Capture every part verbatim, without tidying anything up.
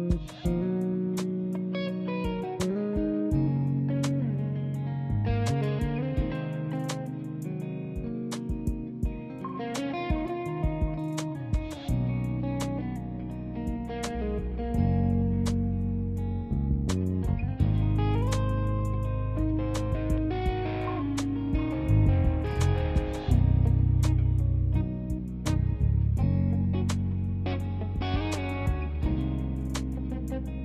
Thank you.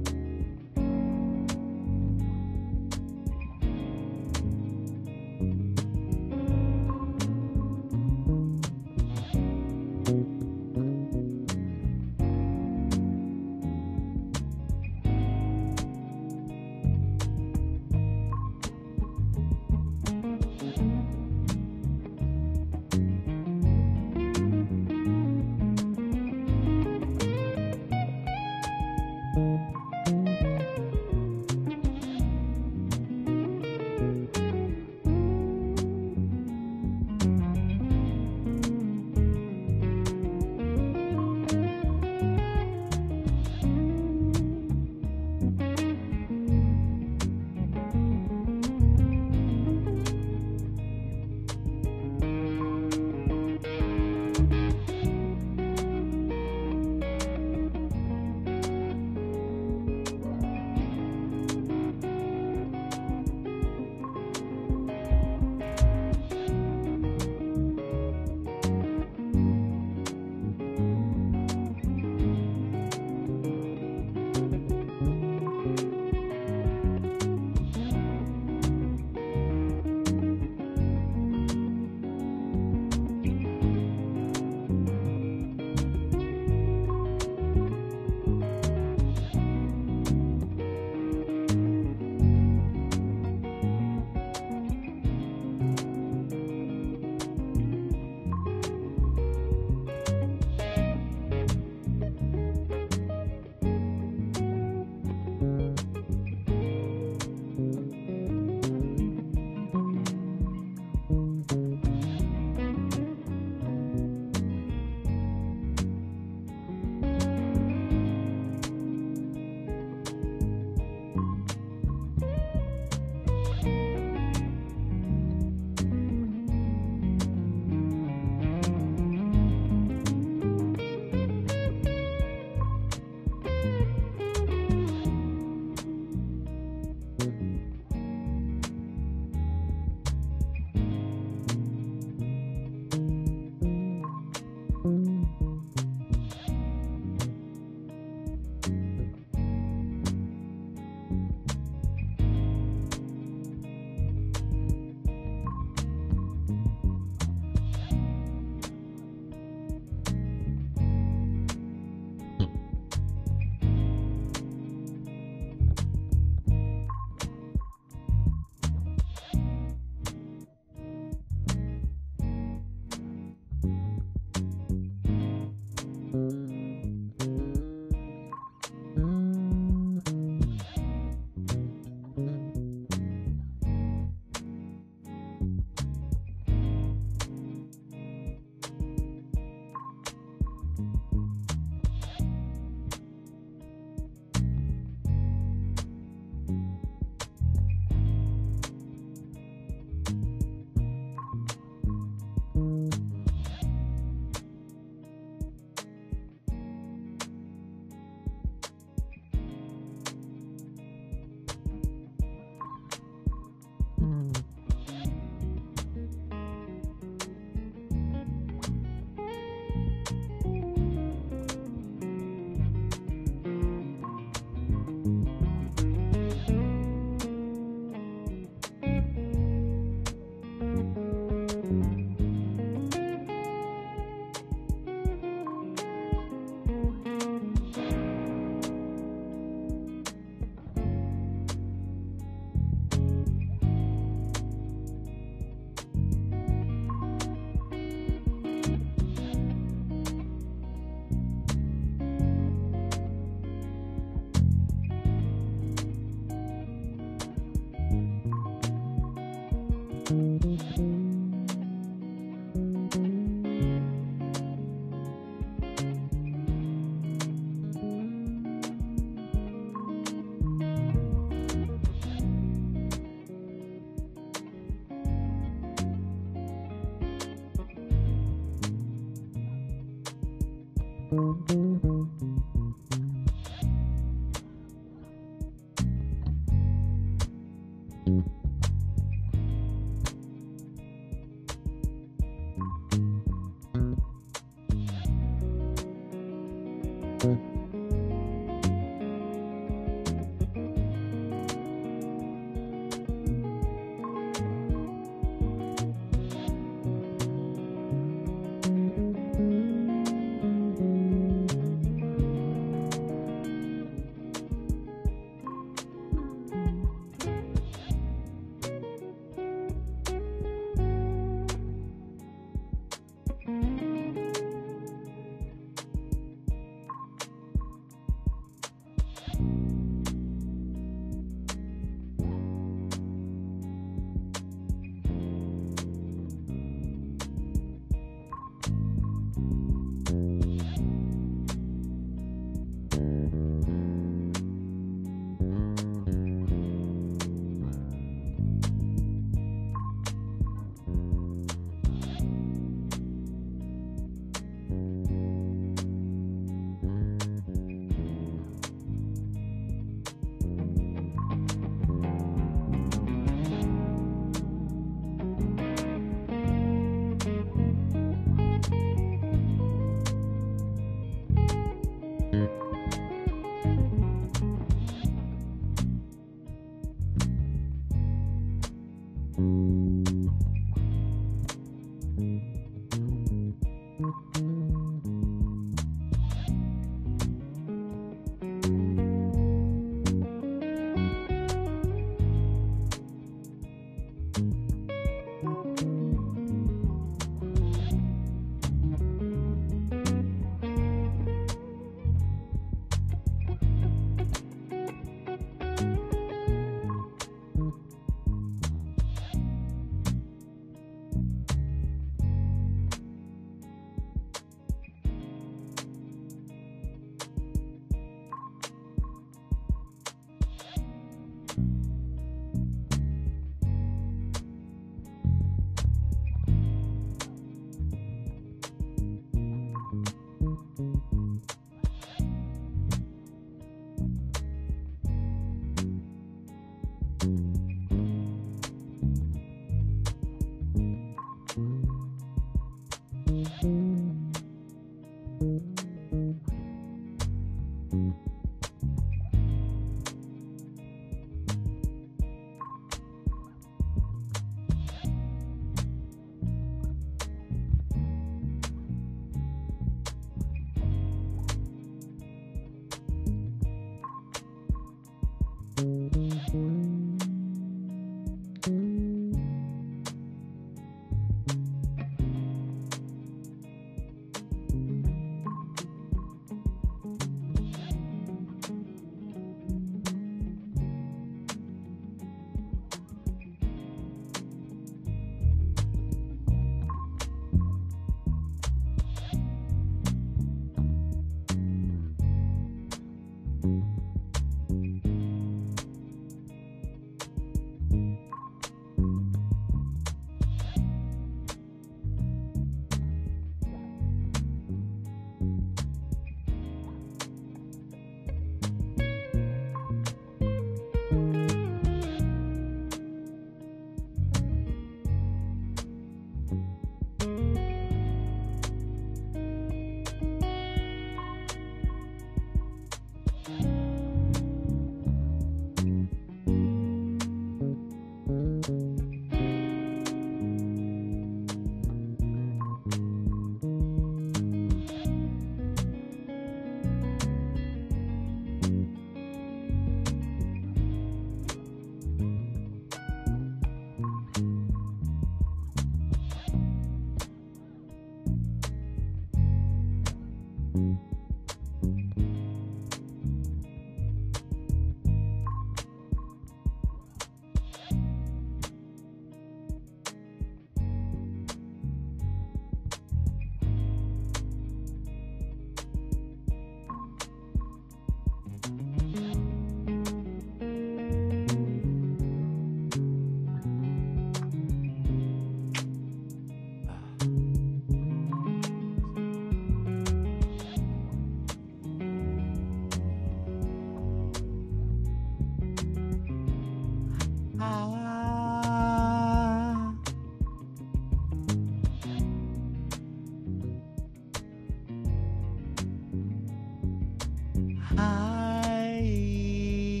Aïe.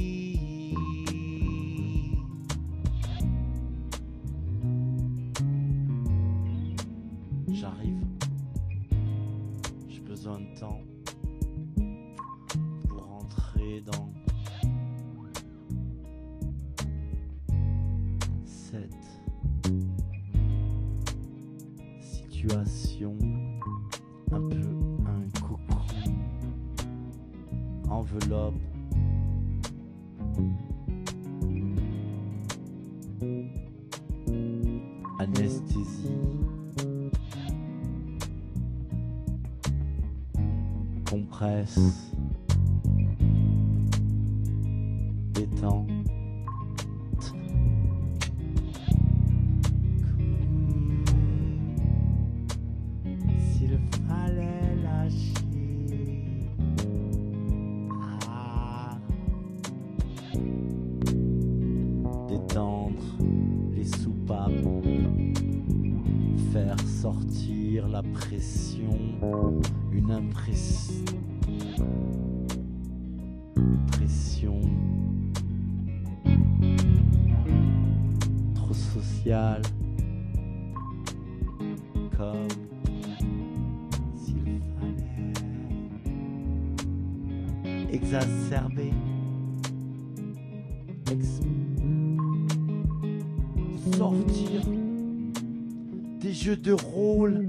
J'arrive. J'ai besoin de temps pour rentrer dans cette situation, un peu un cocon, enveloppe, anesthésie, compresse, détente. S'il fallait lâcher, ah, détendre les soupapes, faire sortir la pression, une impression, pression trop sociale, comme s'il fallait exacerber, ex- sortir des jeux de rôle,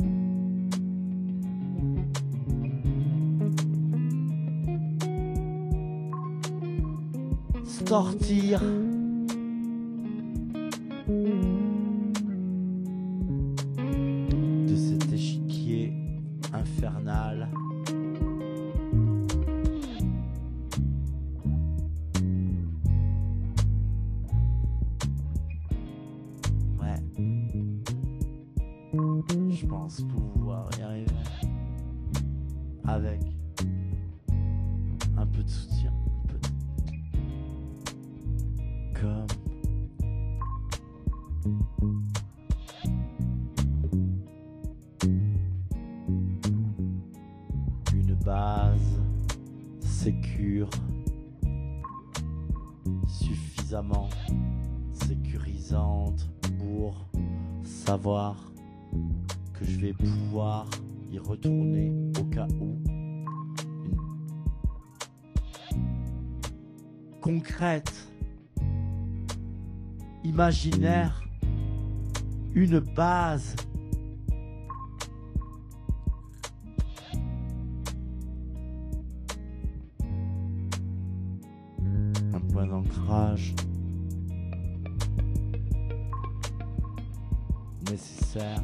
sortir de cet échiquier infernal. Ouais. Je pense pouvoir y arriver avec un peu de soutien, un peu de... comme une base sécure, suffisamment sécurisante pour savoir que je vais pouvoir y retourner au cas où. Une concrète, imaginaire, une base. Un point d'ancrage nécessaire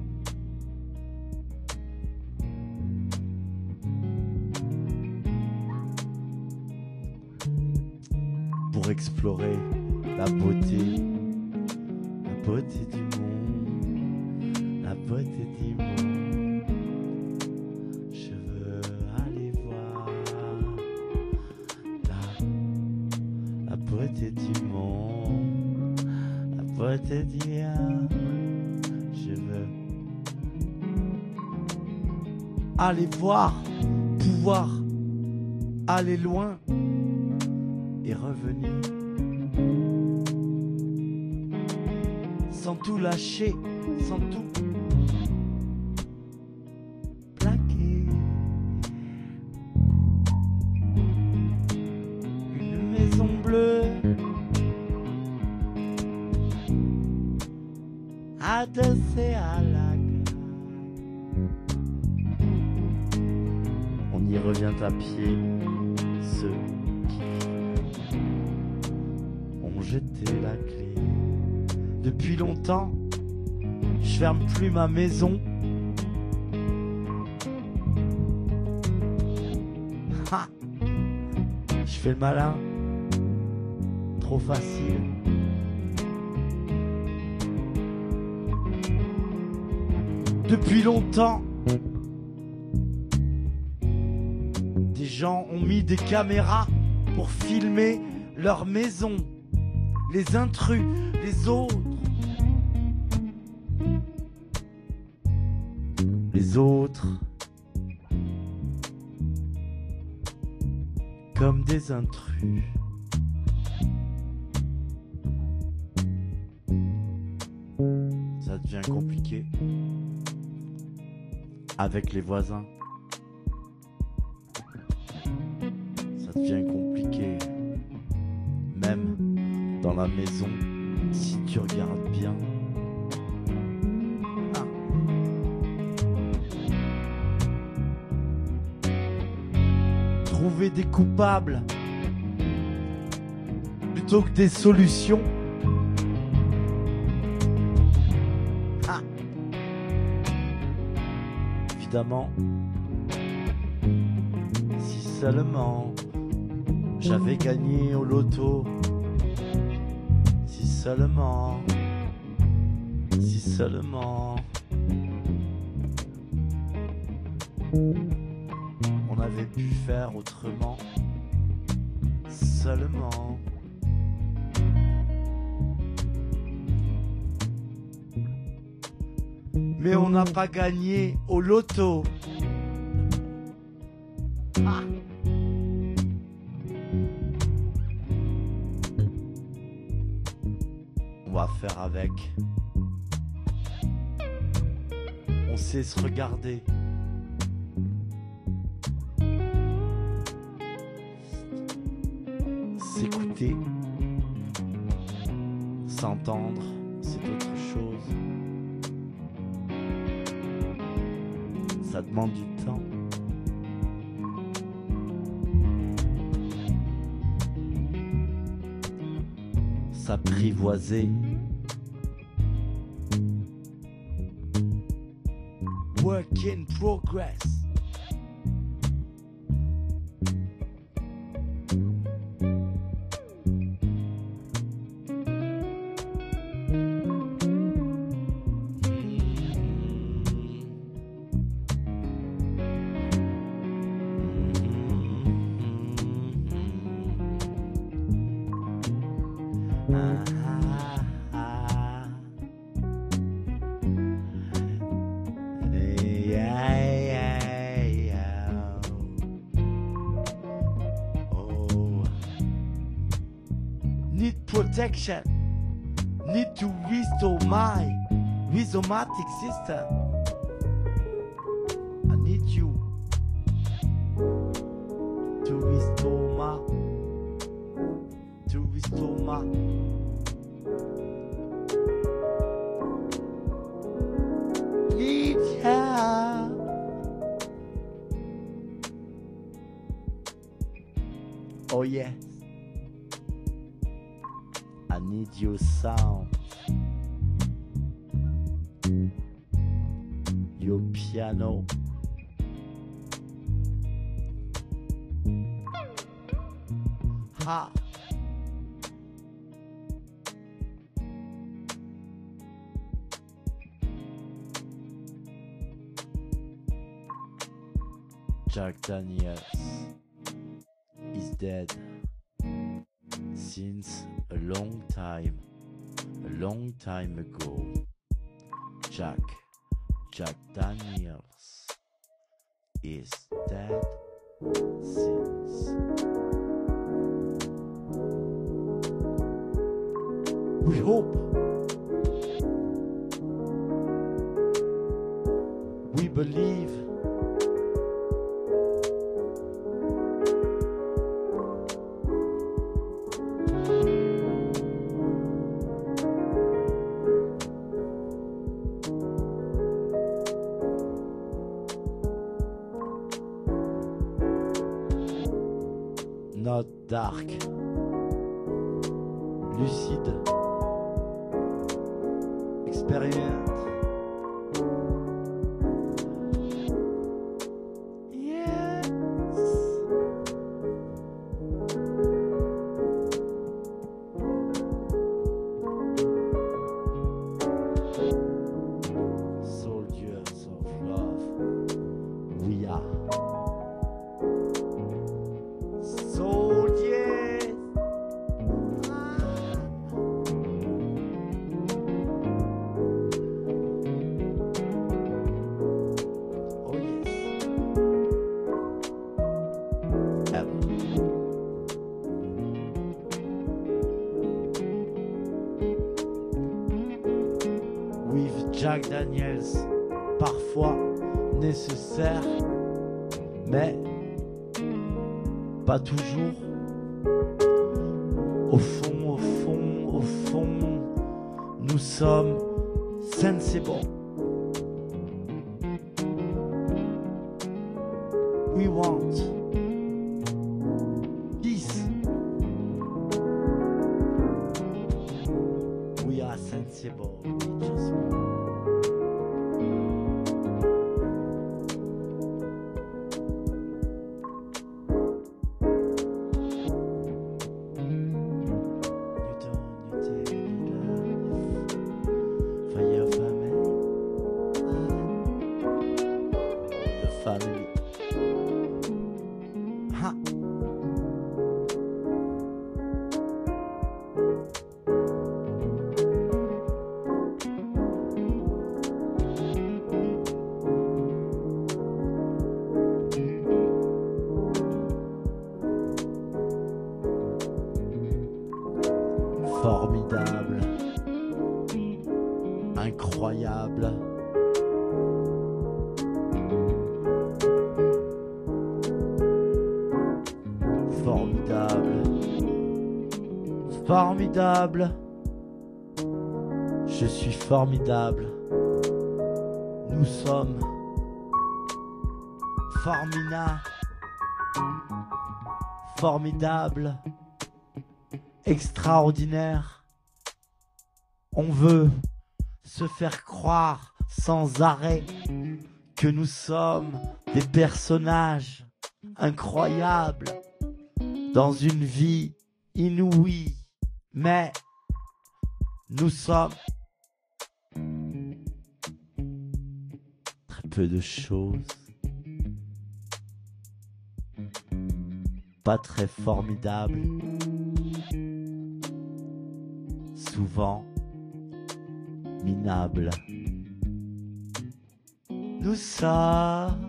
pour explorer la beauté, la beauté du monde, la beauté du monde. Je veux aller voir la, la beauté du monde, la beauté du monde. Je veux aller voir, pouvoir aller loin et revenir sans tout lâcher, sans tout plaquer. Une maison bleue adossée à la gare. On y revient à pied, ceux qui ont jeté la clé. Depuis longtemps, je ferme plus ma maison. Ha! Je fais le malin. Trop facile. Depuis longtemps, des gens ont mis des caméras pour filmer leur maison, les intrus, les autres. Les autres comme des intrus. Ça devient compliqué avec les voisins. Ça devient compliqué même dans la maison si tu regardes bien. Ah. Trouver des coupables plutôt que des solutions. Ah. Évidemment, si seulement j'avais gagné au loto, si seulement, si seulement on avait pu faire autrement, seulement. Mais on n'a pas gagné au loto. Ah. On va faire avec. On sait se regarder. S'écouter. S'entendre, c'est autre chose. Ça demande du temps. S'apprivoiser. Work in progress. Need protection. Need to restore my rhizomatic system. I need you to restore my, to restore my. Need ya. Oh yes. I need your sound, your piano, ha. Jack Daniels is dead since a long time, a long time ago. Jack, Jack Daniels is dead since. We hope, we believe. Not dark, lucide, expérience. Yes. Soldiers of love, we are. Soldiers. Ah. Daniels, parfois nécessaire, mais pas toujours. Au fond, au fond, au fond, nous sommes sensible. We want peace. We are sensible. Just family. Ha. Formidable, incroyable. Formidable, formidable, je suis formidable, nous sommes formina, formidable, extraordinaire. On veut se faire croire sans arrêt que nous sommes des personnages incroyables dans une vie inouïe, mais nous sommes très peu de choses, pas très formidables, souvent minables. Nous sommes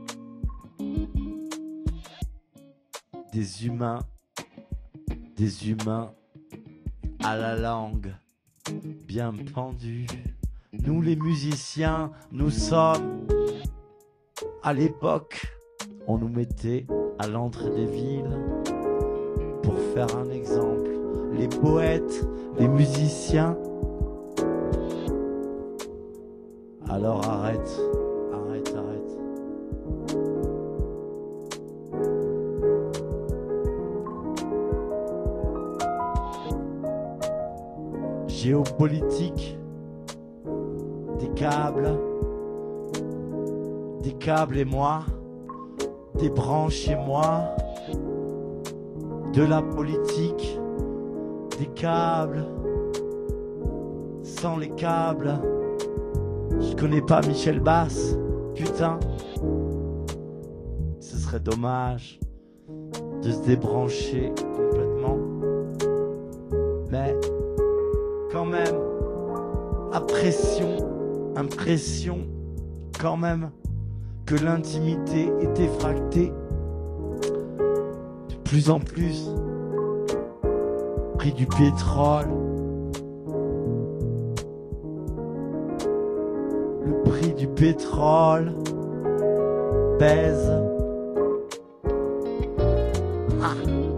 des humains, des humains à la langue bien pendue. Nous les musiciens, nous sommes à l'époque, on nous mettait à l'entrée des villes pour faire un exemple. Les poètes, les musiciens. Alors arrête, arrête, arrête. Géopolitique, des câbles, des câbles et moi, des branches et moi, de la politique, des câbles, sans les câbles, je connais pas Michel Bass, putain, ce serait dommage de se débrancher complètement, mais quand même, impression, impression, quand même, que l'intimité est effractée de plus en plus. Prix du pétrole, le prix du pétrole pèse. Ah.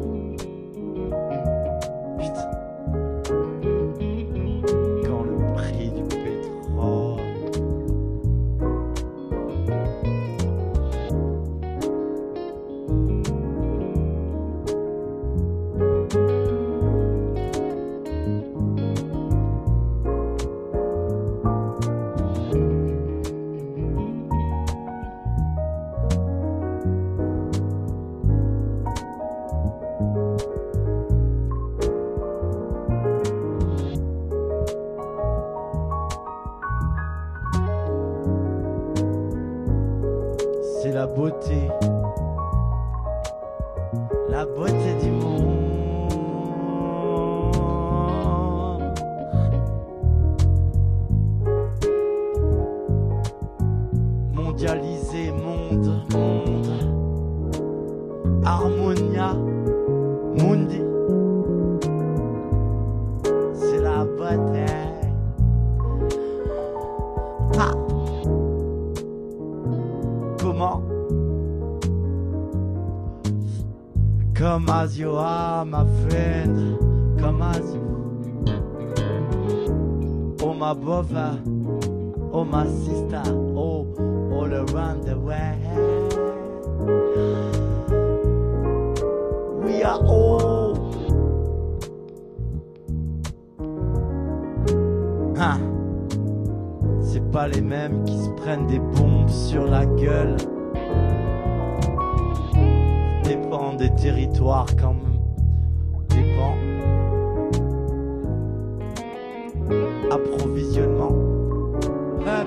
C'est la beauté, la beauté du monde. Mondialisé, monde, monde. Harmonia, mundi. C'est la beauté. Ah. Comment? Come as you are, my friend. Come as you. Oh, my brother. Oh, my sister. Oh, all around the world. We are all. Hein. C'est pas les mêmes qui se prennent des bombes sur la gueule. Dépend des territoires quand même. Dépend. Approvisionnement. Hub.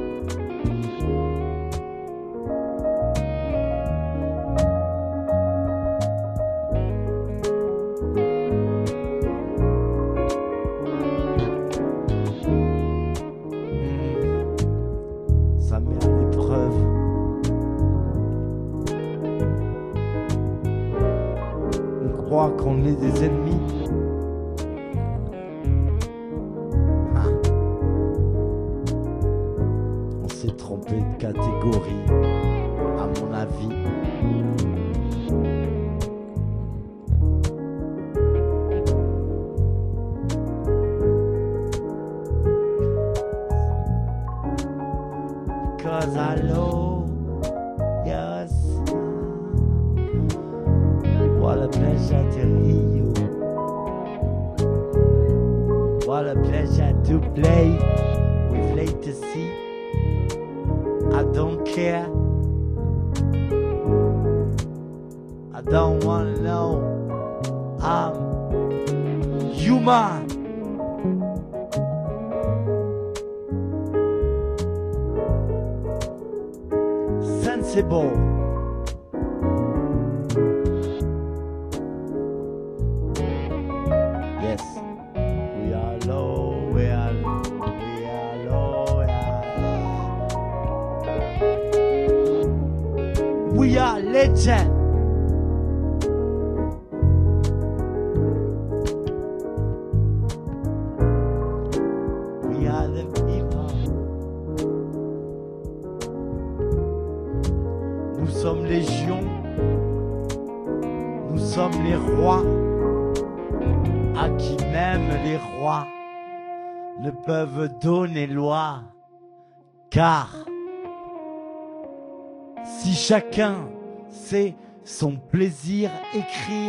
Ça met à l'épreuve. On croit qu'on est des ennemis. Ah. On s'est trompé de catégorie, à mon avis. Cause I love yes. What a pleasure to hear you. What a pleasure to play with latency. I don't care. I don't wanna know. I'm human. Sensible. Yes, we are low, we are low, we are low, we are, we are legend. We are the people. Nous sommes légion, nous sommes les rois, à qui même les rois ne peuvent donner loi, car si chacun sait son plaisir écrire